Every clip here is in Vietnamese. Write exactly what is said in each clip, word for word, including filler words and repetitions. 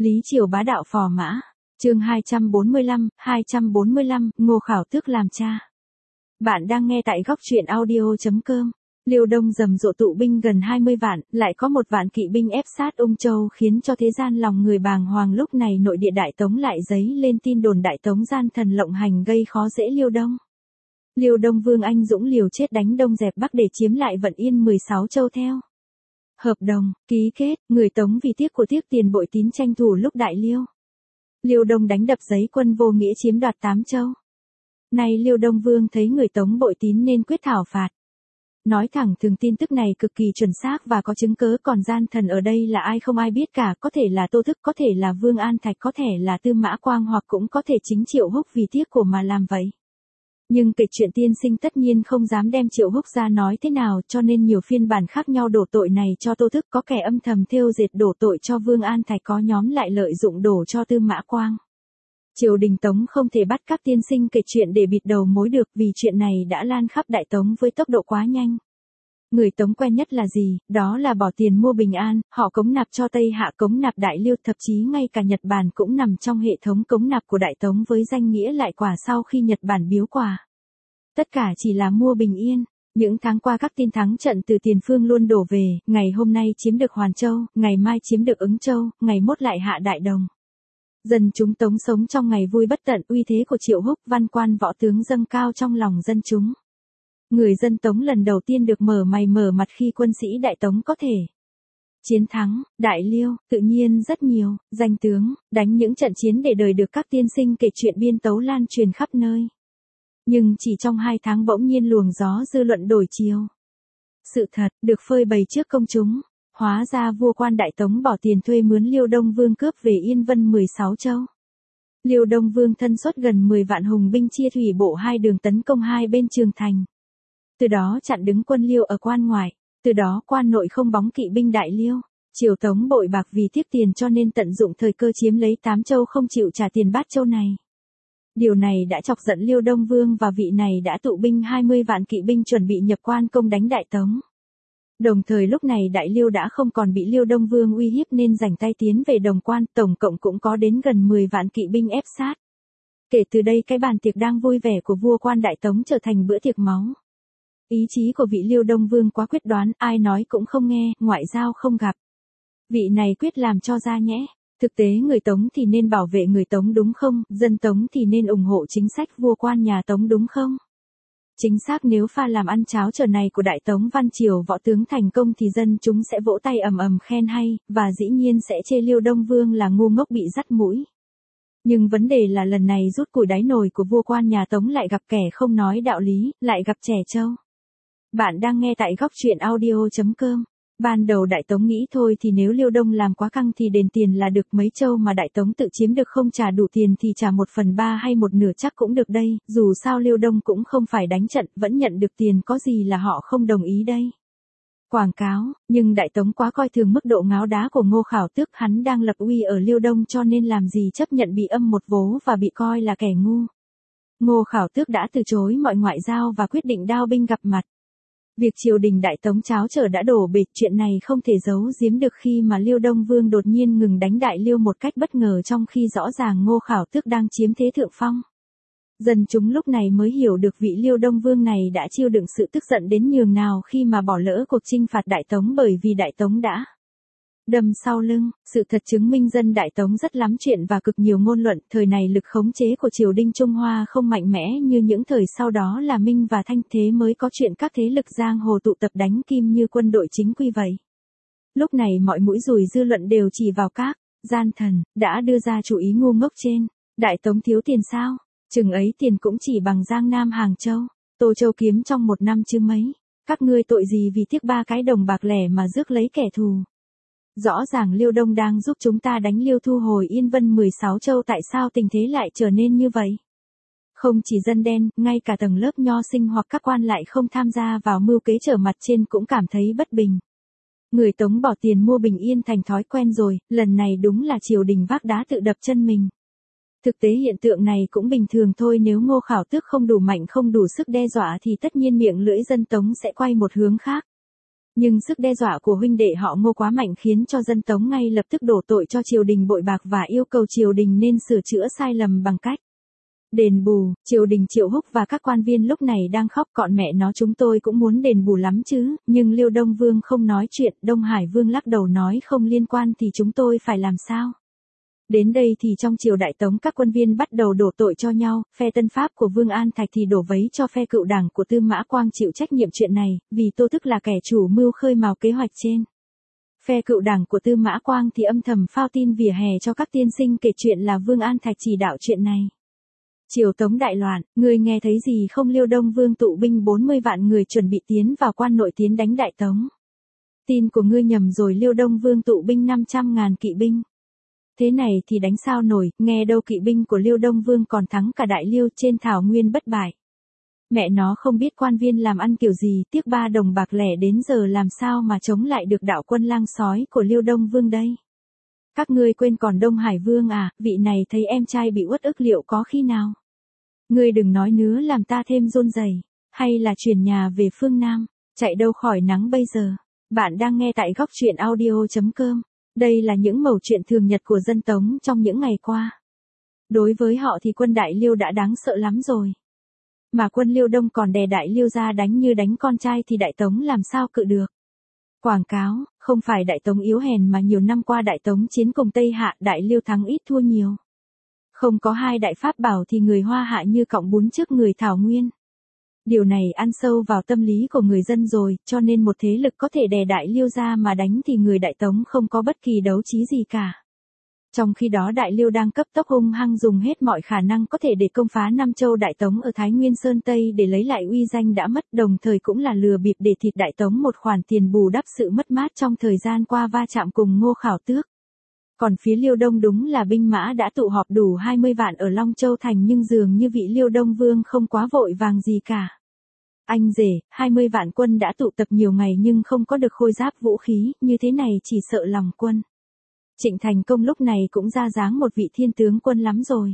Lý Triều bá đạo phò mã. Chương hai trăm bốn mươi lăm, hai trăm bốn mươi lăm, Ngô Khảo Tước làm cha. Bạn đang nghe tại góc truyện audio chấm com. Liêu Đông rầm rộ tụ binh gần hai mươi vạn, lại có một vạn kỵ binh ép sát Ung Châu khiến cho thế gian lòng người bàng hoàng. Lúc này nội địa Đại Tống lại dấy lên tin đồn Đại Tống gian thần lộng hành gây khó dễ Liêu Đông. Liêu Đông Vương anh dũng liều chết đánh Đông dẹp Bắc để chiếm lại vận yên mười sáu châu theo. Hợp đồng, ký kết, người Tống vì tiếc của tiếc tiền bội tín tranh thủ lúc Đại Liêu. Liêu Đông đánh đập giấy quân vô nghĩa chiếm đoạt tám châu. Nay Liêu Đông Vương thấy người Tống bội tín nên quyết thảo phạt. Nói thẳng thường tin tức này cực kỳ chuẩn xác và có chứng cớ, còn gian thần ở đây là ai không ai biết cả, có thể là Tô Thức, có thể là Vương An Thạch, có thể là Tư Mã Quang hoặc cũng có thể chính Triệu Húc vì tiếc của mà làm vậy. Nhưng kể chuyện tiên sinh tất nhiên không dám đem Triệu Húc ra nói thế nào, cho nên nhiều phiên bản khác nhau đổ tội này cho Tô Thức, có kẻ âm thầm thêu dệt đổ tội cho Vương An Thạch, có nhóm lại lợi dụng đổ cho Tư Mã Quang. Triều đình Tống không thể bắt các tiên sinh kể chuyện để bịt đầu mối được, vì chuyện này đã lan khắp Đại Tống với tốc độ quá nhanh. Người Tống quen nhất là gì? Đó là bỏ tiền mua bình an, họ cống nạp cho Tây Hạ, cống nạp Đại Liêu, thậm chí ngay cả Nhật Bản cũng nằm trong hệ thống cống nạp của Đại Tống với danh nghĩa lại quả sau khi Nhật Bản biếu quà. Tất cả chỉ là mua bình yên. Những tháng qua các tin thắng trận từ tiền phương luôn đổ về, ngày hôm nay chiếm được Hoàn Châu, ngày mai chiếm được Ứng Châu, ngày mốt lại hạ Đại Đồng. Dân chúng Tống sống trong ngày vui bất tận, uy thế của Triệu Húc, văn quan võ tướng dâng cao trong lòng dân chúng. Người dân Tống lần đầu tiên được mở mày mở mặt khi quân sĩ Đại Tống có thể chiến thắng Đại Liêu, tự nhiên rất nhiều danh tướng đánh những trận chiến để đời được các tiên sinh kể chuyện biên tấu lan truyền khắp nơi. Nhưng chỉ trong hai tháng bỗng nhiên luồng gió dư luận đổi chiều. Sự thật được phơi bày trước công chúng. Hóa ra vua quan Đại Tống bỏ tiền thuê mướn Liêu Đông Vương cướp về Yên Vân mười sáu châu. Liêu Đông Vương thân xuất gần mười vạn hùng binh chia thủy bộ hai đường tấn công hai bên Trường Thành. Từ đó chặn đứng quân Liêu ở quan ngoại. Từ đó quan nội không bóng kỵ binh Đại Liêu. Triều Tống bội bạc vì tiếc tiền cho nên tận dụng thời cơ chiếm lấy tám châu không chịu trả tiền bát châu này. Điều này đã chọc giận Liêu Đông Vương và vị này đã tụ binh hai mươi vạn kỵ binh chuẩn bị nhập quan công đánh Đại Tống. Đồng thời lúc này Đại Liêu đã không còn bị Liêu Đông Vương uy hiếp nên rảnh tay tiến về Đồng Quan, tổng cộng cũng có đến gần mười vạn kỵ binh ép sát. Kể từ đây cái bàn tiệc đang vui vẻ của vua quan Đại Tống trở thành bữa tiệc máu. Ý chí của vị Liêu Đông Vương quá quyết đoán, ai nói cũng không nghe, ngoại giao không gặp. Vị này quyết làm cho ra nhẽ. Thực tế người Tống thì nên bảo vệ người Tống đúng không, dân Tống thì nên ủng hộ chính sách vua quan nhà Tống đúng không? Chính xác, nếu pha làm ăn cháo trở này của Đại Tống Văn Triều võ tướng thành công thì dân chúng sẽ vỗ tay ầm ầm khen hay, và dĩ nhiên sẽ chê Liêu Đông Vương là ngu ngốc bị dắt mũi. Nhưng vấn đề là lần này rút củi đáy nồi của vua quan nhà Tống lại gặp kẻ không nói đạo lý, lại gặp trẻ trâu. Bạn đang nghe tại góc truyện audio chấm com. Ban đầu Đại Tống nghĩ thôi thì nếu Liêu Đông làm quá căng thì đền tiền là được, mấy châu mà Đại Tống tự chiếm được không trả đủ tiền thì trả một phần ba hay một nửa chắc cũng được đây, dù sao Liêu Đông cũng không phải đánh trận, vẫn nhận được tiền, có gì là họ không đồng ý đây. Quảng cáo, nhưng Đại Tống quá coi thường mức độ ngáo đá của Ngô Khảo Tước, hắn đang lập uy ở Liêu Đông cho nên làm gì chấp nhận bị âm một vố và bị coi là kẻ ngu. Ngô Khảo Tước đã từ chối mọi ngoại giao và quyết định đao binh gặp mặt. Việc triều đình Đại Tống cháo trở đã đổ bể, chuyện này không thể giấu giếm được khi mà Liêu Đông Vương đột nhiên ngừng đánh Đại Liêu một cách bất ngờ trong khi rõ ràng Ngô Khảo Tước đang chiếm thế thượng phong. Dân chúng lúc này mới hiểu được vị Liêu Đông Vương này đã chịu đựng sự tức giận đến nhường nào khi mà bỏ lỡ cuộc chinh phạt Đại Tống, bởi vì Đại Tống đã đâm sau lưng. Sự thật chứng minh dân Đại Tống rất lắm chuyện và cực nhiều ngôn luận, thời này lực khống chế của triều đình Trung Hoa không mạnh mẽ như những thời sau đó là Minh và Thanh, thế mới có chuyện các thế lực giang hồ tụ tập đánh Kim như quân đội chính quy vậy. Lúc này mọi mũi dùi dư luận đều chỉ vào các gian thần đã đưa ra chủ ý ngu ngốc trên. Đại Tống thiếu tiền sao? Chừng ấy tiền cũng chỉ bằng Giang Nam Hàng Châu, Tô Châu kiếm trong một năm chứ mấy. Các ngươi tội gì vì tiếc ba cái đồng bạc lẻ mà rước lấy kẻ thù. Rõ ràng Liêu Đông đang giúp chúng ta đánh Liêu thu hồi Yên Vân mười sáu châu, tại sao tình thế lại trở nên như vậy? Không chỉ dân đen, ngay cả tầng lớp nho sinh hoặc các quan lại không tham gia vào mưu kế trở mặt trên cũng cảm thấy bất bình. Người Tống bỏ tiền mua bình yên thành thói quen rồi, lần này đúng là triều đình vác đá tự đập chân mình. Thực tế hiện tượng này cũng bình thường thôi, nếu Ngô Khảo Tước không đủ mạnh không đủ sức đe dọa thì tất nhiên miệng lưỡi dân Tống sẽ quay một hướng khác. Nhưng sức đe dọa của huynh đệ họ Ngô quá mạnh khiến cho dân Tống ngay lập tức đổ tội cho triều đình bội bạc và yêu cầu triều đình nên sửa chữa sai lầm bằng cách đền bù. Triều đình Triệu Húc và các quan viên lúc này đang khóc, cọn mẹ nó chúng tôi cũng muốn đền bù lắm chứ, nhưng Liêu Đông Vương không nói chuyện. Đông Hải Vương lắc đầu nói không liên quan thì chúng tôi phải làm sao? Đến đây thì trong triều Đại Tống các quân viên bắt đầu đổ tội cho nhau, phe Tân Pháp của Vương An Thạch thì đổ vấy cho phe cựu đảng của Tư Mã Quang chịu trách nhiệm chuyện này, vì Tô Thức là kẻ chủ mưu khơi mào kế hoạch trên. Phe cựu đảng của Tư Mã Quang thì âm thầm phao tin vỉa hè cho các tiên sinh kể chuyện là Vương An Thạch chỉ đạo chuyện này. Triều Tống đại loạn, ngươi nghe thấy gì không? Liêu Đông Vương tụ binh bốn mươi vạn người chuẩn bị tiến vào quan nội tiến đánh Đại Tống. Tin của ngươi nhầm rồi, Liêu Đông Vương tụ binh năm trăm ngàn kỵ binh. Thế này thì đánh sao nổi, nghe đâu kỵ binh của Liêu Đông Vương còn thắng cả Đại Liêu trên thảo nguyên bất bại. Mẹ nó không biết quan viên làm ăn kiểu gì, tiếc ba đồng bạc lẻ đến giờ làm sao mà chống lại được đạo quân lang sói của Liêu Đông Vương đây. Các ngươi quên còn Đông Hải Vương à, vị này thấy em trai bị uất ức liệu có khi nào? Ngươi đừng nói nữa làm ta thêm run rẩy, hay là chuyển nhà về phương Nam, chạy đâu khỏi nắng bây giờ. Bạn đang nghe tại góc truyện audio chấm com. Đây là những mẩu chuyện thường nhật của dân Tống trong những ngày qua. Đối với họ thì quân Đại Liêu đã đáng sợ lắm rồi. Mà quân Liêu Đông còn đè Đại Liêu ra đánh như đánh con trai thì Đại Tống làm sao cự được. Quảng cáo, không phải Đại Tống yếu hèn mà nhiều năm qua Đại Tống chiến cùng Tây Hạ, Đại Liêu thắng ít thua nhiều. Không có hai đại pháp bảo thì người Hoa Hạ như cọng bún trước người Thảo Nguyên. Điều này ăn sâu vào tâm lý của người dân rồi, cho nên một thế lực có thể đè Đại Liêu ra mà đánh thì người Đại Tống không có bất kỳ đấu trí gì cả. Trong khi đó Đại Liêu đang cấp tốc hung hăng dùng hết mọi khả năng có thể để công phá Nam Châu Đại Tống ở Thái Nguyên Sơn Tây để lấy lại uy danh đã mất, đồng thời cũng là lừa bịp để thịt Đại Tống một khoản tiền bù đắp sự mất mát trong thời gian qua va chạm cùng Ngô Khảo Tước. Còn phía Liêu Đông đúng là binh mã đã tụ họp đủ hai mươi vạn ở Long Châu Thành nhưng dường như vị Liêu Đông Vương không quá vội vàng gì cả. Anh rể, hai mươi vạn quân đã tụ tập nhiều ngày nhưng không có được khôi giáp vũ khí, như thế này chỉ sợ lòng quân. Trịnh Thành Công lúc này cũng ra dáng một vị thiên tướng quân lắm rồi.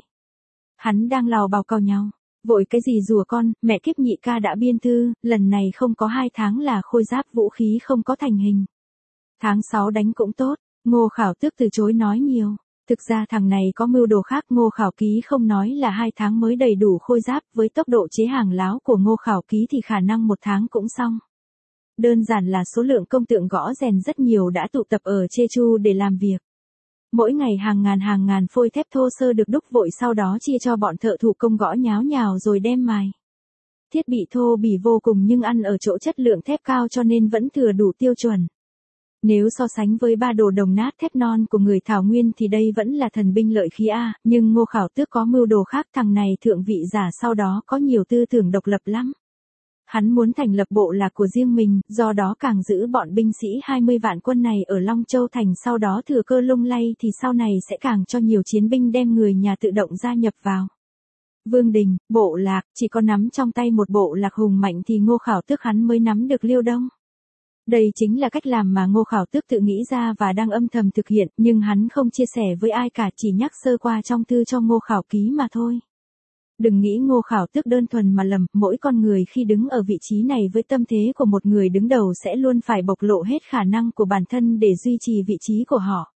Hắn đang lào bào cào nhau, vội cái gì rùa con, mẹ kiếp nhị ca đã biên thư, lần này không có hai tháng là khôi giáp vũ khí không có thành hình. Tháng sáu đánh cũng tốt. Ngô Khảo Tước từ chối nói nhiều. Thực ra thằng này có mưu đồ khác. Ngô Khảo Ký không nói là hai tháng mới đầy đủ khôi giáp, với tốc độ chế hàng láo của Ngô Khảo Ký thì khả năng một tháng cũng xong. Đơn giản là số lượng công tượng gõ rèn rất nhiều đã tụ tập ở Jeju để làm việc. Mỗi ngày hàng ngàn hàng ngàn phôi thép thô sơ được đúc vội, sau đó chia cho bọn thợ thủ công gõ nháo nhào rồi đem mài. Thiết bị thô bỉ vô cùng nhưng ăn ở chỗ chất lượng thép cao cho nên vẫn thừa đủ tiêu chuẩn. Nếu so sánh với ba đồ đồng nát thép non của người Thảo Nguyên thì đây vẫn là thần binh lợi khí A, nhưng Ngô Khảo Tước có mưu đồ khác, thằng này thượng vị giả sau đó có nhiều tư tưởng độc lập lắm. Hắn muốn thành lập bộ lạc của riêng mình, do đó càng giữ bọn binh sĩ hai mươi vạn quân này ở Long Châu Thành, sau đó thừa cơ lung lay thì sau này sẽ càng cho nhiều chiến binh đem người nhà tự động gia nhập vào. Vương đình, bộ lạc, chỉ có nắm trong tay một bộ lạc hùng mạnh thì Ngô Khảo Tước hắn mới nắm được Liêu Đông. Đây chính là cách làm mà Ngô Khảo Tước tự nghĩ ra và đang âm thầm thực hiện, nhưng hắn không chia sẻ với ai cả, chỉ nhắc sơ qua trong thư cho Ngô Khảo Ký mà thôi. Đừng nghĩ Ngô Khảo Tước đơn thuần mà lầm, mỗi con người khi đứng ở vị trí này với tâm thế của một người đứng đầu sẽ luôn phải bộc lộ hết khả năng của bản thân để duy trì vị trí của họ.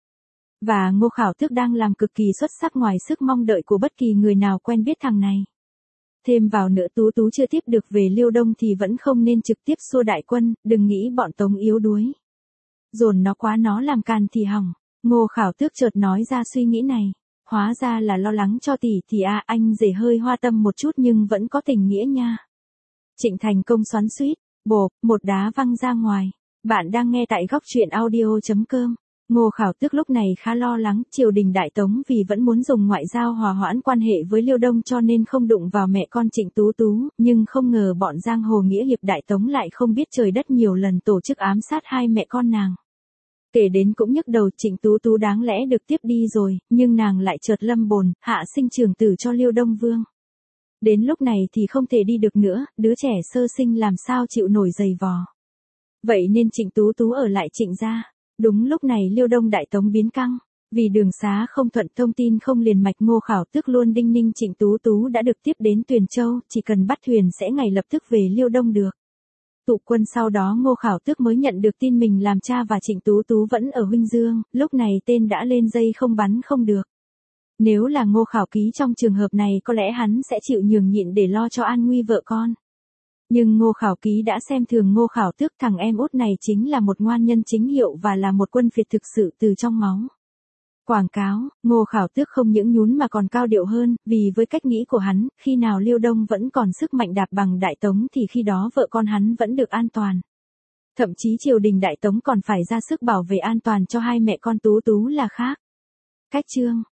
Và Ngô Khảo Tước đang làm cực kỳ xuất sắc ngoài sức mong đợi của bất kỳ người nào quen biết thằng này. Thêm vào nữa Tú Tú chưa tiếp được về Liêu Đông thì vẫn không nên trực tiếp xua đại quân, đừng nghĩ bọn Tống yếu đuối. Dồn nó quá nó làm càn thì hỏng. Ngô Khảo Tước chợt nói ra suy nghĩ này. Hóa ra là lo lắng cho tỷ thì à, anh rể hơi hoa tâm một chút nhưng vẫn có tình nghĩa nha. Trịnh Thành Công xoắn xuýt, bộp, một đá văng ra ngoài. Bạn đang nghe tại góc truyện audio chấm com. Ngô Khảo Tước lúc này khá lo lắng, triều đình Đại Tống vì vẫn muốn dùng ngoại giao hòa hoãn quan hệ với Liêu Đông cho nên không đụng vào mẹ con Trịnh Tú Tú, nhưng không ngờ bọn giang hồ nghĩa hiệp Đại Tống lại không biết trời đất nhiều lần tổ chức ám sát hai mẹ con nàng. Kể đến cũng nhức đầu, Trịnh Tú Tú đáng lẽ được tiếp đi rồi, nhưng nàng lại chợt lâm bồn, hạ sinh trường tử cho Liêu Đông Vương. Đến lúc này thì không thể đi được nữa, đứa trẻ sơ sinh làm sao chịu nổi giày vò. Vậy nên Trịnh Tú Tú ở lại Trịnh gia. Đúng lúc này Liêu Đông Đại Tống biến căng, vì đường xá không thuận, thông tin không liền mạch, Ngô Khảo Tước luôn đinh ninh Trịnh Tú Tú đã được tiếp đến Tuyền Châu, chỉ cần bắt thuyền sẽ ngay lập tức về Liêu Đông được. Tụ quân sau đó Ngô Khảo Tước mới nhận được tin mình làm cha và Trịnh Tú Tú vẫn ở Huynh Dương, lúc này tên đã lên dây không bắn không được. Nếu là Ngô Khảo Ký trong trường hợp này có lẽ hắn sẽ chịu nhường nhịn để lo cho an nguy vợ con. Nhưng Ngô Khảo Ký đã xem thường Ngô Khảo Tước, thằng em út này chính là một ngoan nhân chính hiệu và là một quân phiệt thực sự từ trong máu. Quảng cáo, Ngô Khảo Tước không những nhún mà còn cao điệu hơn, vì với cách nghĩ của hắn, khi nào Liêu Đông vẫn còn sức mạnh đạp bằng Đại Tống thì khi đó vợ con hắn vẫn được an toàn. Thậm chí triều đình Đại Tống còn phải ra sức bảo vệ an toàn cho hai mẹ con Tú Tú là khác. Cách chương